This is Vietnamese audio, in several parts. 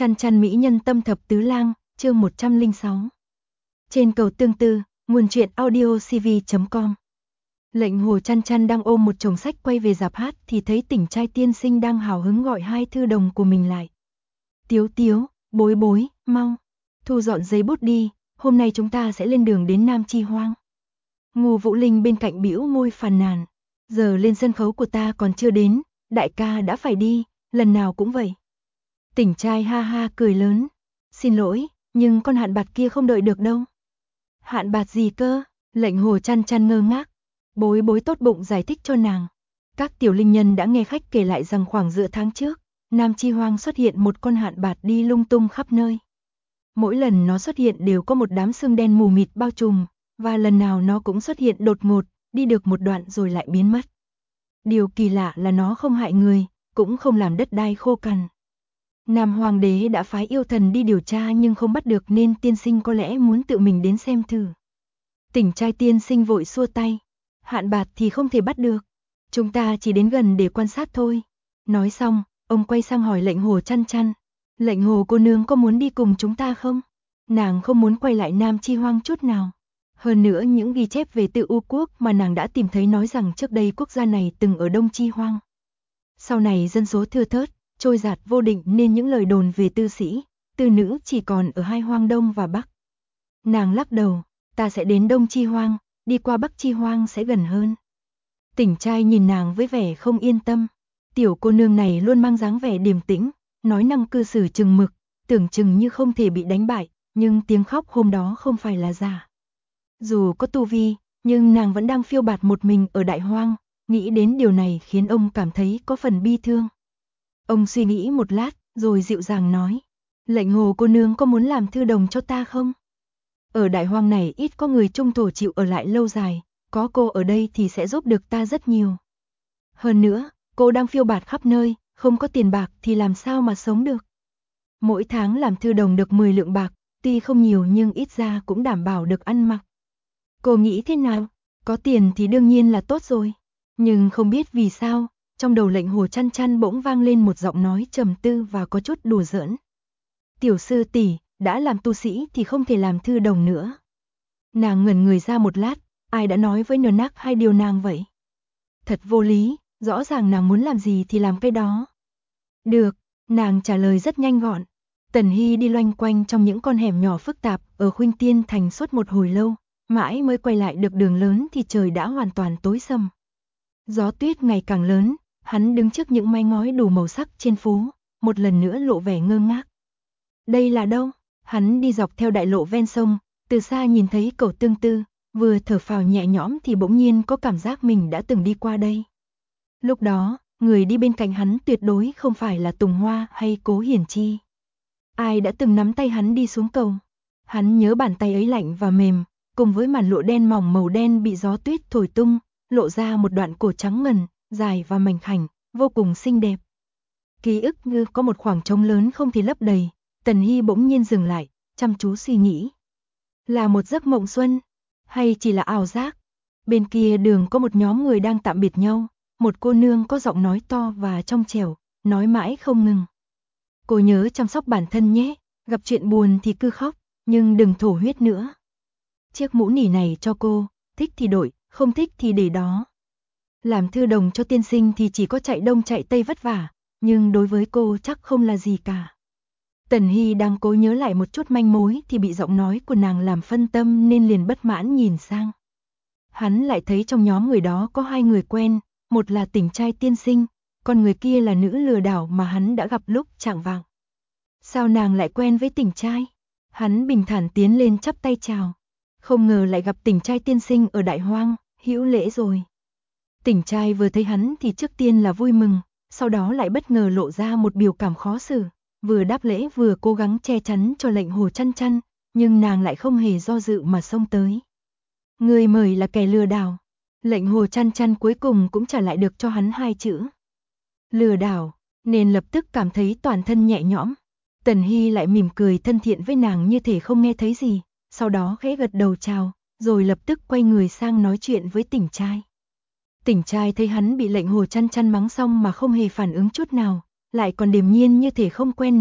Chăn chăn mỹ nhân tâm thập tứ lang, chương 106. Trên cầu tương tư, nguồn truyện audio cv.com. Lệnh Hồ Chăn chăn đang ôm một chồng sách quay về rạp hát thì thấy Tỉnh trai tiên sinh đang hào hứng gọi hai thư đồng của mình lại. Tiếu tiếu, bối bối, mau, thu dọn giấy bút đi, hôm nay chúng ta sẽ lên đường đến Nam Chi Hoang. Ngô Vũ Linh bên cạnh bĩu môi phàn nàn, giờ lên sân khấu của ta còn chưa đến, đại ca đã phải đi, lần nào cũng vậy. Tỉnh trai ha ha cười lớn, xin lỗi, nhưng con hạn bạt kia không đợi được đâu. Hạn bạt gì cơ? Lệnh Hồ Chăn chăn ngơ ngác. Bối bối tốt bụng giải thích cho nàng. Các tiểu linh nhân đã nghe khách kể lại rằng khoảng giữa tháng trước, Nam Chi Hoang xuất hiện một con hạn bạt đi lung tung khắp nơi. Mỗi lần nó xuất hiện đều có một đám sương đen mù mịt bao trùm, và lần nào nó cũng xuất hiện đột ngột, đi được một đoạn rồi lại biến mất. Điều kỳ lạ là nó không hại người, cũng không làm đất đai khô cằn. Nam Hoàng đế đã phái yêu thần đi điều tra nhưng không bắt được nên tiên sinh có lẽ muốn tự mình đến xem thử. Tỉnh trai tiên sinh vội xua tay. Hạn bạt thì không thể bắt được. Chúng ta chỉ đến gần để quan sát thôi. Nói xong, ông quay sang hỏi lệnh Hồ Chăn chăn. Lệnh Hồ cô nương có muốn đi cùng chúng ta không? Nàng không muốn quay lại Nam Chi Hoang chút nào. Hơn nữa những ghi chép về Tự U Quốc mà nàng đã tìm thấy nói rằng trước đây quốc gia này từng ở Đông Chi Hoang. Sau này dân số thưa thớt, trôi dạt vô định nên những lời đồn về tư sĩ, tư nữ chỉ còn ở hai hoang Đông và Bắc. Nàng lắc đầu, ta sẽ đến Đông Chi Hoang, đi qua Bắc Chi Hoang sẽ gần hơn. Tỉnh trai nhìn nàng với vẻ không yên tâm. Tiểu cô nương này luôn mang dáng vẻ điềm tĩnh, nói năng cư xử chừng mực, tưởng chừng như không thể bị đánh bại, nhưng tiếng khóc hôm đó không phải là giả. Dù có tu vi, nhưng nàng vẫn đang phiêu bạt một mình ở đại hoang, nghĩ đến điều này khiến ông cảm thấy có phần bi thương. Ông suy nghĩ một lát, rồi dịu dàng nói, lệnh Hồ cô nương có muốn làm thư đồng cho ta không? Ở đại hoang này ít có người trung thổ chịu ở lại lâu dài, có cô ở đây thì sẽ giúp được ta rất nhiều. Hơn nữa, cô đang phiêu bạt khắp nơi, không có tiền bạc thì làm sao mà sống được. Mỗi tháng làm thư đồng được 10 lượng bạc, tuy không nhiều nhưng ít ra cũng đảm bảo được ăn mặc. Cô nghĩ thế nào? Có tiền thì đương nhiên là tốt rồi. Nhưng không biết vì sao, trong đầu lệnh Hồ Chăn chăn bỗng vang lên một giọng nói trầm tư và có chút đùa giỡn. Tiểu sư tỷ, đã làm tu sĩ thì không thể làm thư đồng nữa. Nàng ngẩn người ra một lát, ai đã nói với Nờ Nác hai điều nàng vậy? Thật vô lý, rõ ràng nàng muốn làm gì thì làm cái đó. Được, nàng trả lời rất nhanh gọn. Tần Hy đi loanh quanh trong những con hẻm nhỏ phức tạp ở Khuynh Tiên Thành suốt một hồi lâu, mãi mới quay lại được đường lớn thì trời đã hoàn toàn tối sầm. Gió tuyết ngày càng lớn, hắn đứng trước những mái ngói đủ màu sắc trên phố, một lần nữa lộ vẻ ngơ ngác. Đây là đâu? Hắn đi dọc theo đại lộ ven sông, từ xa nhìn thấy cầu tương tư, vừa thở phào nhẹ nhõm thì bỗng nhiên có cảm giác mình đã từng đi qua đây. Lúc đó, người đi bên cạnh hắn tuyệt đối không phải là Tùng Hoa hay Cố Hiển Chi. Ai đã từng nắm tay hắn đi xuống cầu? Hắn nhớ bàn tay ấy lạnh và mềm, cùng với màn lụa đen mỏng màu đen bị gió tuyết thổi tung, lộ ra một đoạn cổ trắng ngần, dài và mảnh khảnh, vô cùng xinh đẹp. Ký ức như có một khoảng trống lớn không thể lấp đầy. Tần Hy bỗng nhiên dừng lại, chăm chú suy nghĩ. Là một giấc mộng xuân, hay chỉ là ảo giác? Bên kia đường có một nhóm người đang tạm biệt nhau, một cô nương có giọng nói to và trong trẻo, nói mãi không ngừng. Cô nhớ chăm sóc bản thân nhé, gặp chuyện buồn thì cứ khóc, nhưng đừng thổ huyết nữa. Chiếc mũ nỉ này cho cô, thích thì đổi, không thích thì để đó. Làm thư đồng cho tiên sinh thì chỉ có chạy đông chạy tây vất vả, nhưng đối với cô chắc không là gì cả. Tần Hy đang cố nhớ lại một chút manh mối thì bị giọng nói của nàng làm phân tâm nên liền bất mãn nhìn sang. Hắn lại thấy trong nhóm người đó có hai người quen, một là Tỉnh trai tiên sinh, còn người kia là nữ lừa đảo mà hắn đã gặp lúc chạng vạng. Sao nàng lại quen với Tỉnh trai? Hắn bình thản tiến lên chắp tay chào. Không ngờ lại gặp Tỉnh trai tiên sinh ở đại hoang, hữu lễ rồi. Tỉnh trai vừa thấy hắn thì trước tiên là vui mừng, sau đó lại bất ngờ lộ ra một biểu cảm khó xử. Vừa đáp lễ vừa cố gắng che chắn cho lệnh Hồ Chăn chăn, nhưng nàng lại không hề do dự mà xông tới. Người mời là kẻ lừa đảo. Lệnh Hồ Chăn chăn cuối cùng cũng trả lại được cho hắn hai chữ. Lừa đảo, nên lập tức cảm thấy toàn thân nhẹ nhõm. Tần Hy lại mỉm cười thân thiện với nàng như thể không nghe thấy gì, sau đó khẽ gật đầu chào, rồi lập tức quay người sang nói chuyện với Tỉnh trai. Tỉnh trai thấy hắn bị lệnh Hồ Chăn chăn mắng xong mà không hề phản ứng chút nào, lại còn điềm nhiên như thể không quen nàng,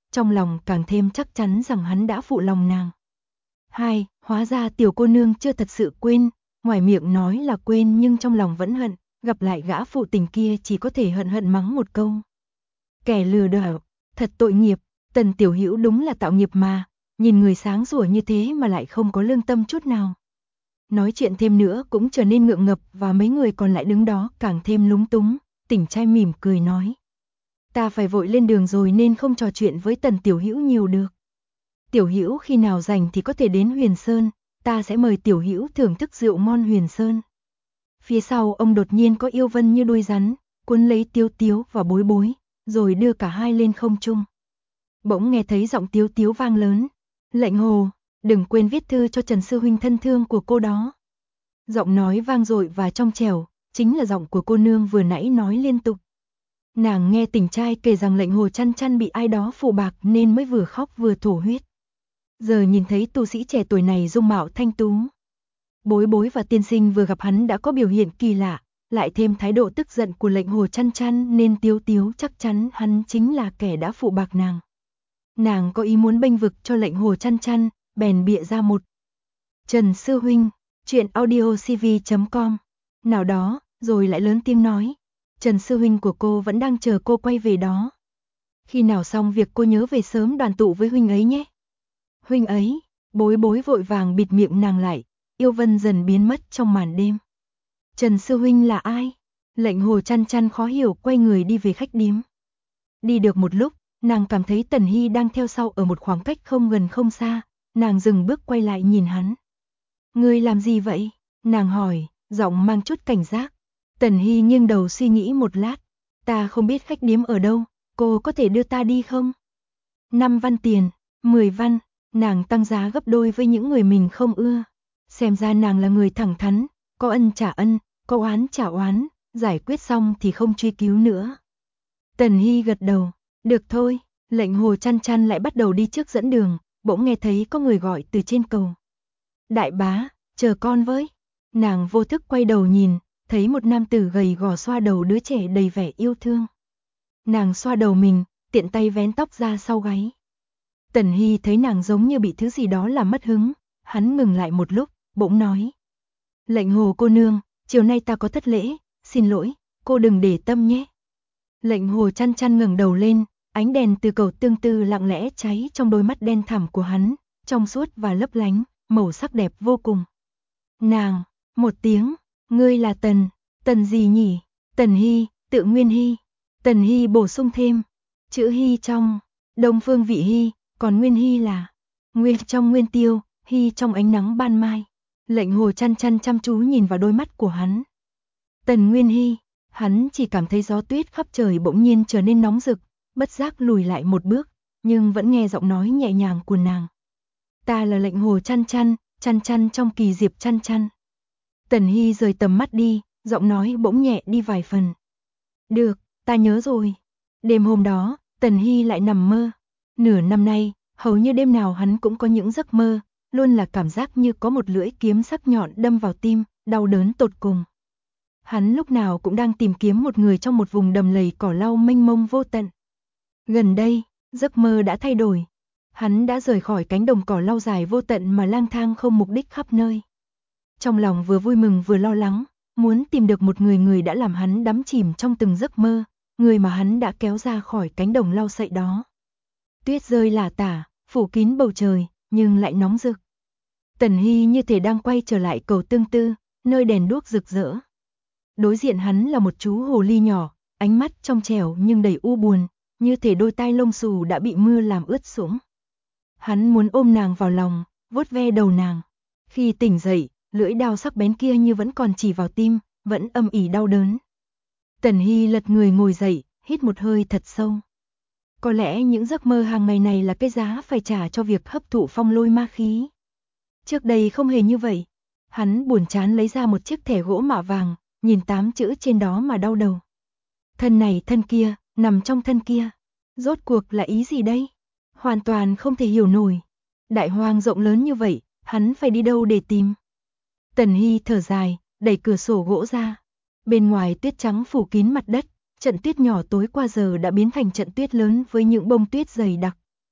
trong lòng càng thêm chắc chắn rằng hắn đã phụ lòng nàng. Hai, hóa ra tiểu cô nương chưa thật sự quên, ngoài miệng nói là quên nhưng trong lòng vẫn hận, gặp lại gã phụ tình kia chỉ có thể hận hận mắng một câu. Kẻ lừa đảo, thật tội nghiệp, Tần Tiểu Hữu đúng là tạo nghiệp mà, nhìn người sáng sủa như thế mà lại không có lương tâm chút nào. Nói chuyện thêm nữa cũng trở nên ngượng ngập và mấy người còn lại đứng đó càng thêm lúng túng, Tỉnh trai mỉm cười nói. Ta phải vội lên đường rồi nên không trò chuyện với Tần Tiểu Hữu nhiều được. Tiểu Hữu khi nào rảnh thì có thể đến Huyền Sơn, ta sẽ mời Tiểu Hữu thưởng thức rượu ngon Huyền Sơn. Phía sau ông đột nhiên có yêu vân như đuôi rắn, cuốn lấy Tiếu Tiếu và Bối Bối, rồi đưa cả hai lên không trung. Bỗng nghe thấy giọng Tiếu Tiếu vang lớn. Lệnh Hồ, đừng quên viết thư cho Trần sư huynh thân thương của cô đó. Giọng nói vang dội và trong trẻo, chính là giọng của cô nương vừa nãy nói liên tục. Nàng nghe Tỉnh trai kể rằng Lệnh Hồ chăn chăn bị ai đó phù bạc nên mới vừa khóc vừa thổ huyết. Giờ nhìn thấy tu sĩ trẻ tuổi này dung mạo thanh tú. Bối Bối và tiên sinh vừa gặp hắn đã có biểu hiện kỳ lạ, lại thêm thái độ tức giận của Lệnh Hồ chăn chăn nên Tiếu Tiếu chắc chắn hắn chính là kẻ đã phụ bạc nàng. Nàng có ý muốn bênh vực cho Lệnh Hồ chăn chăn, bèn bịa ra một. Trần sư huynh, chuyện audiocv.com. Nào đó, rồi lại lớn tiếng nói. Trần sư huynh của cô vẫn đang chờ cô quay về đó. Khi nào xong việc cô nhớ về sớm đoàn tụ với huynh ấy nhé. Huynh ấy, Bối Bối vội vàng bịt miệng nàng lại, yêu vân dần biến mất trong màn đêm. Trần sư huynh là ai? Lệnh Hồ chăn chăn khó hiểu quay người đi về khách điếm. Đi được một lúc, nàng cảm thấy Tần Hy đang theo sau ở một khoảng cách không gần không xa, nàng dừng bước quay lại nhìn hắn. Ngươi làm gì vậy? Nàng hỏi, giọng mang chút cảnh giác. Tần Hy nghiêng đầu suy nghĩ một lát. Ta không biết khách điếm ở đâu, cô có thể đưa ta đi không? 5 văn tiền, 10 văn, nàng tăng giá gấp đôi với những người mình không ưa. Xem ra nàng là người thẳng thắn, có ân trả ân, có oán trả oán, giải quyết xong thì không truy cứu nữa. Tần Hy gật đầu, được thôi, Lệnh Hồ chăn chăn lại bắt đầu đi trước dẫn đường, bỗng nghe thấy có người gọi từ trên cầu. Đại bá, chờ con với. Nàng vô thức quay đầu nhìn, thấy một nam tử gầy gò xoa đầu đứa trẻ đầy vẻ yêu thương. Nàng xoa đầu mình, tiện tay vén tóc ra sau gáy. Tần Hy thấy nàng giống như bị thứ gì đó làm mất hứng, hắn ngừng lại một lúc, bỗng nói. Lệnh Hồ cô nương, chiều nay ta có thất lễ, xin lỗi, cô đừng để tâm nhé. Lệnh Hồ chăn chăn ngẩng đầu lên, ánh đèn từ cầu tương tư lặng lẽ cháy trong đôi mắt đen thẳm của hắn, trong suốt và lấp lánh, màu sắc đẹp vô cùng. Nàng, một tiếng, ngươi là Tần gì nhỉ? Tần Hy, tự Nguyên Hy. Tần Hy bổ sung thêm, chữ Hy trong Đông Phương Vị Hy, còn Nguyên Hy là Nguyên trong Nguyên Tiêu, Hy trong ánh nắng ban mai. Lệnh Hồ chăn chăn chăm chú nhìn vào đôi mắt của hắn. Tần Nguyên Hy, hắn chỉ cảm thấy gió tuyết khắp trời bỗng nhiên trở nên nóng rực, bất giác lùi lại một bước, nhưng vẫn nghe giọng nói nhẹ nhàng của nàng. Ta là Lệnh Hồ chăn chăn trong Kỳ Diệp chăn chăn. Tần Hy rời tầm mắt đi, giọng nói bỗng nhẹ đi vài phần. Được, ta nhớ rồi. Đêm hôm đó, Tần Hy lại nằm mơ. Nửa năm nay, hầu như đêm nào hắn cũng có những giấc mơ, luôn là cảm giác như có một lưỡi kiếm sắc nhọn đâm vào tim, đau đớn tột cùng. Hắn lúc nào cũng đang tìm kiếm một người trong một vùng đầm lầy cỏ lau mênh mông vô tận. Gần đây, giấc mơ đã thay đổi. Hắn đã rời khỏi cánh đồng cỏ lau dài vô tận mà lang thang không mục đích khắp nơi. Trong lòng vừa vui mừng vừa lo lắng, muốn tìm được một người đã làm hắn đắm chìm trong từng giấc mơ, người mà hắn đã kéo ra khỏi cánh đồng lau sậy đó. Tuyết rơi lả tả, phủ kín bầu trời, nhưng lại nóng rực. Tần Hy như thể đang quay trở lại cầu tương tư, nơi đèn đuốc rực rỡ. Đối diện hắn là một chú hồ ly nhỏ, ánh mắt trong trẻo nhưng đầy u buồn, như thể đôi tai lông xù đã bị mưa làm ướt sũng. Hắn muốn ôm nàng vào lòng, vuốt ve đầu nàng. Khi tỉnh dậy, lưỡi dao sắc bén kia như vẫn còn chỉ vào tim, vẫn âm ỉ đau đớn. Tần Hy lật người ngồi dậy, hít một hơi thật sâu. Có lẽ những giấc mơ hàng ngày này là cái giá phải trả cho việc hấp thụ phong lôi ma khí. Trước đây không hề như vậy. Hắn buồn chán lấy ra một chiếc thẻ gỗ mạ vàng, nhìn 8 chữ trên đó mà đau đầu. Thân này thân kia, nằm trong thân kia. Rốt cuộc là ý gì đây? Hoàn toàn không thể hiểu nổi. Đại hoang rộng lớn như vậy, hắn phải đi đâu để tìm? Tần Hy thở dài, đẩy cửa sổ gỗ ra. Bên ngoài tuyết trắng phủ kín mặt đất, trận tuyết nhỏ tối qua giờ đã biến thành trận tuyết lớn với những bông tuyết dày đặc.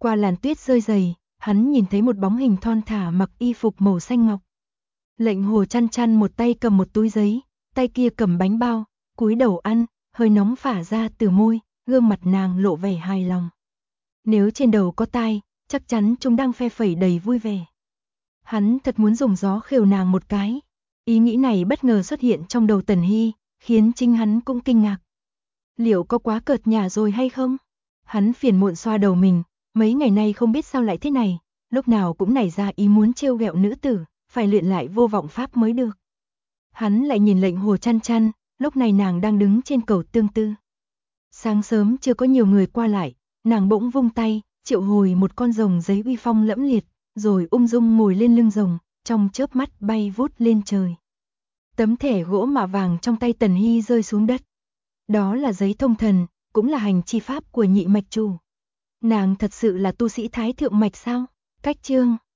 Qua làn tuyết rơi dày, hắn nhìn thấy một bóng hình thon thả mặc y phục màu xanh ngọc. Lệnh Hồ Chăn Chăn một tay cầm một túi giấy, tay kia cầm bánh bao, cúi đầu ăn, hơi nóng phả ra từ môi, gương mặt nàng lộ vẻ hài lòng. Nếu trên đầu có tai, chắc chắn chúng đang phe phẩy đầy vui vẻ. Hắn thật muốn dùng gió khều nàng một cái. Ý nghĩ này bất ngờ xuất hiện trong đầu Tần Hy, khiến chính hắn cũng kinh ngạc. Liệu có quá cợt nhả rồi hay không? Hắn phiền muộn xoa đầu mình, mấy ngày nay không biết sao lại thế này, lúc nào cũng nảy ra ý muốn trêu ghẹo nữ tử, phải luyện lại vô vọng pháp mới được. Hắn lại nhìn Lệnh Hồ Chăn Chăn, lúc này nàng đang đứng trên cầu Tương Tư. Sáng sớm chưa có nhiều người qua lại, nàng bỗng vung tay, triệu hồi một con rồng giấy uy phong lẫm liệt, rồi ung dung ngồi lên lưng rồng, trong chớp mắt bay vút lên trời. Tấm thẻ gỗ mạ vàng trong tay Tần Hy rơi xuống đất. Đó là giấy thông thần, cũng là hành chi pháp của nhị mạch chủ. Nàng thật sự là tu sĩ thái thượng mạch sao? Cách chương